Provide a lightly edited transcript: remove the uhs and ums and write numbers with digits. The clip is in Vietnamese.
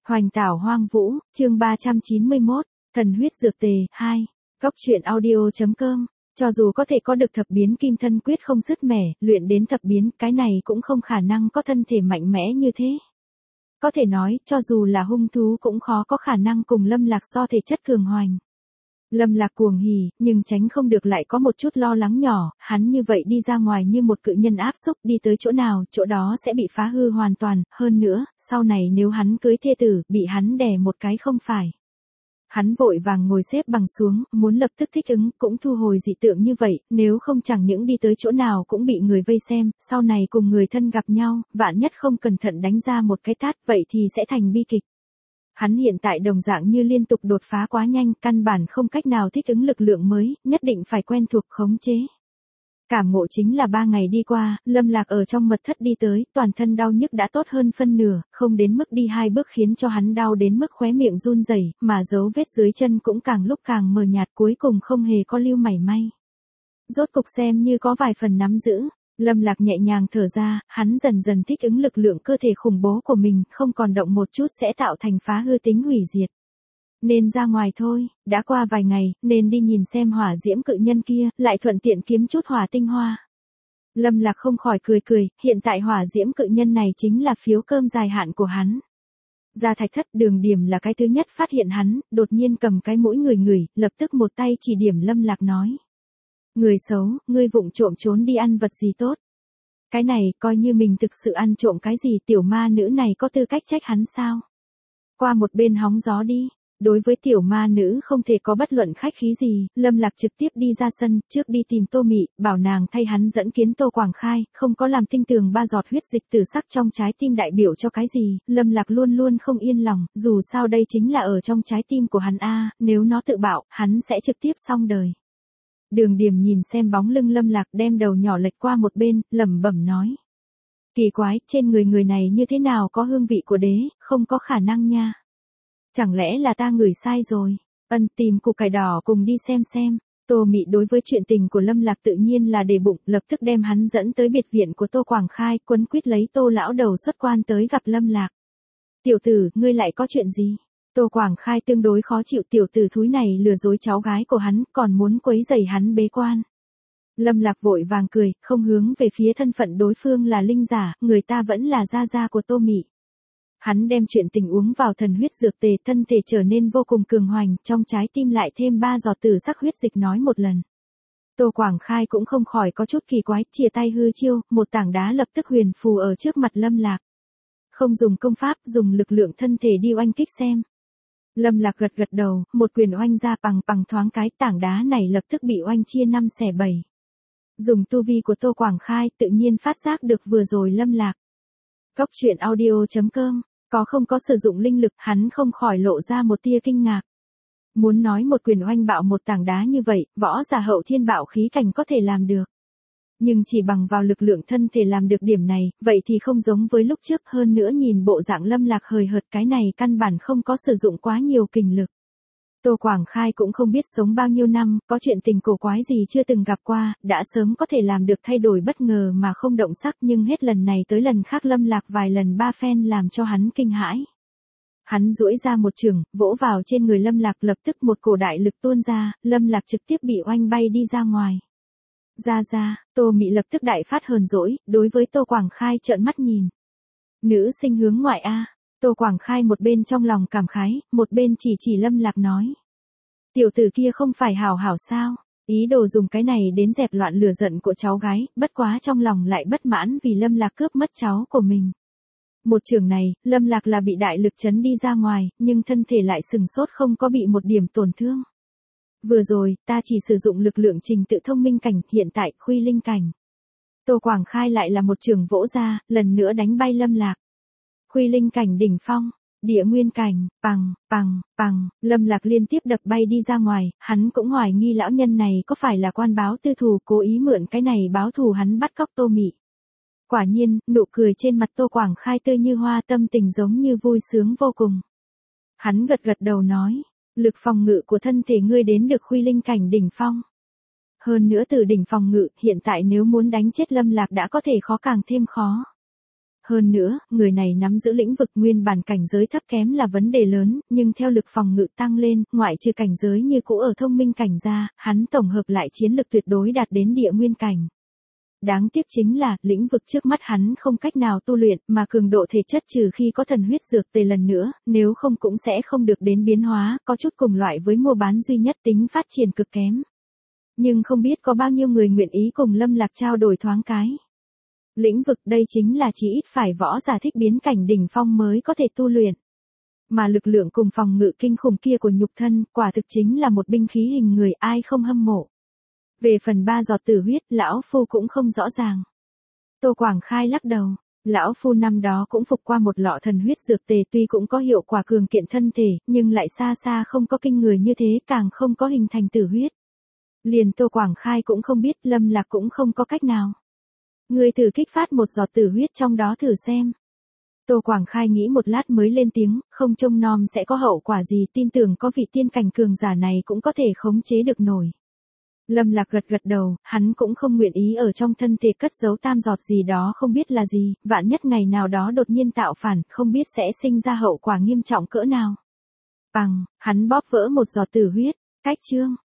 Hoành tảo hoang vũ, chương 391, thần huyết dược tề, 2. Góc truyện audio.com. Cho dù có thể có được thập biến kim thân quyết không dứt mẻ, luyện đến thập biến, cái này cũng không khả năng có thân thể mạnh mẽ như thế. Có thể nói, cho dù là hung thú cũng khó có khả năng cùng Lâm Lạc so thể chất cường hoành. Lâm Lạc cuồng hỉ, nhưng tránh không được lại có một chút lo lắng nhỏ, hắn như vậy đi ra ngoài như một cự nhân áp xúc, đi tới chỗ nào, chỗ đó sẽ bị phá hư hoàn toàn, hơn nữa, sau này nếu hắn cưới thê tử, bị hắn đè một cái không phải. Hắn vội vàng ngồi xếp bằng xuống, muốn lập tức thích ứng, cũng thu hồi dị tượng như vậy, nếu không chẳng những đi tới chỗ nào cũng bị người vây xem, sau này cùng người thân gặp nhau, vạn nhất không cẩn thận đánh ra một cái tát, vậy thì sẽ thành bi kịch. Hắn hiện tại đồng dạng như liên tục đột phá quá nhanh, căn bản không cách nào thích ứng lực lượng mới, nhất định phải quen thuộc khống chế. Cảm ngộ chính là 3 ngày đi qua, Lâm Lạc ở trong mật thất đi tới, toàn thân đau nhức đã tốt hơn phân nửa, không đến mức đi 2 bước khiến cho hắn đau đến mức khóe miệng run rẩy, mà dấu vết dưới chân cũng càng lúc càng mờ nhạt, cuối cùng không hề có lưu mảy may. Rốt cục xem như có vài phần nắm giữ. Lâm Lạc nhẹ nhàng thở ra, hắn dần dần thích ứng lực lượng cơ thể khủng bố của mình, không còn động một chút sẽ tạo thành phá hư tính hủy diệt. Nên ra ngoài thôi, đã qua vài ngày, nên đi nhìn xem hỏa diễm cự nhân kia, lại thuận tiện kiếm chút hỏa tinh hoa. Lâm Lạc không khỏi cười cười, hiện tại hỏa diễm cự nhân này chính là phiếu cơm dài hạn của hắn. Ra thạch thất, Đường Điểm là cái thứ nhất phát hiện hắn, đột nhiên cầm cái mũi ngửi, lập tức một tay chỉ điểm Lâm Lạc nói. Người xấu, ngươi vụng trộm trốn đi ăn vật gì tốt. Cái này, coi như mình thực sự ăn trộm cái gì, tiểu ma nữ này có tư cách trách hắn sao? Qua một bên hóng gió đi. Đối với tiểu ma nữ không thể có bất luận khách khí gì, Lâm Lạc trực tiếp đi ra sân, trước đi tìm Tô Mị, bảo nàng thay hắn dẫn kiến Tô Quảng Khai, không có làm tinh tường 3 giọt huyết dịch tử sắc trong trái tim đại biểu cho cái gì, Lâm Lạc luôn luôn không yên lòng, dù sao đây chính là ở trong trái tim của hắn a, nếu nó tự bạo, hắn sẽ trực tiếp xong đời. Đường Điểm nhìn xem bóng lưng Lâm Lạc, đem đầu nhỏ lệch qua một bên, lẩm bẩm nói. Kỳ quái, trên người này như thế nào có hương vị của đế, không có khả năng nha. Chẳng lẽ là ta ngửi sai rồi? Tìm củ cải đỏ cùng đi xem. Tô Mị đối với chuyện tình của Lâm Lạc tự nhiên là để bụng, lập tức đem hắn dẫn tới biệt viện của Tô Quảng Khai, quấn quýt lấy Tô lão đầu xuất quan tới gặp Lâm Lạc. Tiểu tử, ngươi lại có chuyện gì? Tô Quảng Khai tương đối khó chịu, tiểu tử thúi này lừa dối cháu gái của hắn, còn muốn quấy rầy hắn bế quan. Lâm Lạc vội vàng cười, không hướng về phía thân phận đối phương là linh giả, người ta vẫn là gia gia của Tô Mị. Hắn đem chuyện tình uống vào thần huyết dược tề, thân thể trở nên vô cùng cường hoành, trong trái tim lại thêm 3 giọt tử sắc huyết dịch nói một lần. Tô Quảng Khai cũng không khỏi có chút kỳ quái, chìa tay hư chiêu, một tảng đá lập tức huyền phù ở trước mặt Lâm Lạc. Không dùng công pháp, dùng lực lượng thân thể đi oanh kích xem. Lâm Lạc gật đầu, một quyền oanh ra bằng thoáng cái, tảng đá này lập tức bị oanh chia 5 xẻ 7. Dùng tu vi của Tô Quảng Khai, tự nhiên phát giác được vừa rồi Lâm Lạc. Góc truyện audio.com, có không có sử dụng linh lực, hắn không khỏi lộ ra một tia kinh ngạc. Muốn nói một quyền oanh bạo một tảng đá như vậy, võ giả hậu thiên bạo khí cảnh có thể làm được. Nhưng chỉ bằng vào lực lượng thân thể làm được điểm này, vậy thì không giống với lúc trước, hơn nữa nhìn bộ dạng Lâm Lạc hời hợt, cái này căn bản không có sử dụng quá nhiều kình lực. Tô Quảng Khai cũng không biết sống bao nhiêu năm, có chuyện tình cổ quái gì chưa từng gặp qua, đã sớm có thể làm được thay đổi bất ngờ mà không động sắc, nhưng hết lần này tới lần khác Lâm Lạc vài lần 3 phen làm cho hắn kinh hãi. Hắn duỗi ra một chưởng, vỗ vào trên người Lâm Lạc, lập tức một cổ đại lực tuôn ra, Lâm Lạc trực tiếp bị oanh bay đi ra ngoài. Ra, Tô Mị lập tức đại phát hờn dỗi, đối với Tô Quảng Khai trợn mắt nhìn. Nữ sinh hướng ngoại a. Tô Quảng Khai một bên trong lòng cảm khái, một bên chỉ Lâm Lạc nói. Tiểu tử kia không phải hảo sao, ý đồ dùng cái này đến dẹp loạn lửa giận của cháu gái, bất quá trong lòng lại bất mãn vì Lâm Lạc cướp mất cháu của mình. Một trường này, Lâm Lạc là bị đại lực chấn đi ra ngoài, nhưng thân thể lại sừng sốt không có bị một điểm tổn thương. Vừa rồi, ta chỉ sử dụng lực lượng trình tự thông minh cảnh, hiện tại, khuy linh cảnh. Tô Quảng Khai lại là một trường vỗ ra, lần nữa đánh bay Lâm Lạc. Khuy linh cảnh đỉnh phong, địa nguyên cảnh, bằng, Lâm Lạc liên tiếp đập bay đi ra ngoài, hắn cũng hoài nghi lão nhân này có phải là quan báo tư thù, cố ý mượn cái này báo thù hắn bắt cóc Tô Mị. Quả nhiên, nụ cười trên mặt Tô Quảng Khai tươi như hoa, tâm tình giống như vui sướng vô cùng. Hắn gật đầu nói, lực phòng ngự của thân thể ngươi đến được khuy linh cảnh đỉnh phong. Hơn nữa từ đỉnh phòng ngự, hiện tại nếu muốn đánh chết Lâm Lạc đã có thể khó càng thêm khó. Hơn nữa, người này nắm giữ lĩnh vực nguyên bản cảnh giới thấp kém là vấn đề lớn, nhưng theo lực phòng ngự tăng lên, ngoại trừ cảnh giới như cũ ở thông minh cảnh ra, hắn tổng hợp lại chiến lực tuyệt đối đạt đến địa nguyên cảnh. Đáng tiếc chính là, lĩnh vực trước mắt hắn không cách nào tu luyện, mà cường độ thể chất trừ khi có thần huyết dược tề lần nữa, nếu không cũng sẽ không được đến biến hóa, có chút cùng loại với mua bán duy nhất, tính phát triển cực kém. Nhưng không biết có bao nhiêu người nguyện ý cùng Lâm Lạc trao đổi thoáng cái. Lĩnh vực đây chính là chỉ ít phải võ giả thích biến cảnh đỉnh phong mới có thể tu luyện. Mà lực lượng cùng phòng ngự kinh khủng kia của nhục thân, quả thực chính là một binh khí hình người, ai không hâm mộ. Về phần 3 giọt tử huyết, lão phu cũng không rõ ràng. Tô Quảng Khai lắc đầu, lão phu năm đó cũng phục qua một lọ thần huyết dược tề, tuy cũng có hiệu quả cường kiện thân thể, nhưng lại xa xa không có kinh người như thế, càng không có hình thành tử huyết. Liền Tô Quảng Khai cũng không biết, Lâm Lạc cũng không có cách nào. Ngươi thử kích phát một giọt tử huyết trong đó thử xem. Tô Quảng Khai nghĩ một lát mới lên tiếng, không trông nom sẽ có hậu quả gì, tin tưởng có vị tiên cảnh cường giả này cũng có thể khống chế được nổi. Lâm Lạc gật gật đầu, hắn cũng không nguyện ý ở trong thân thể cất giấu tam giọt gì đó không biết là gì, vạn nhất ngày nào đó đột nhiên tạo phản, không biết sẽ sinh ra hậu quả nghiêm trọng cỡ nào. Bằng, hắn bóp vỡ một giọt tử huyết, cách chương.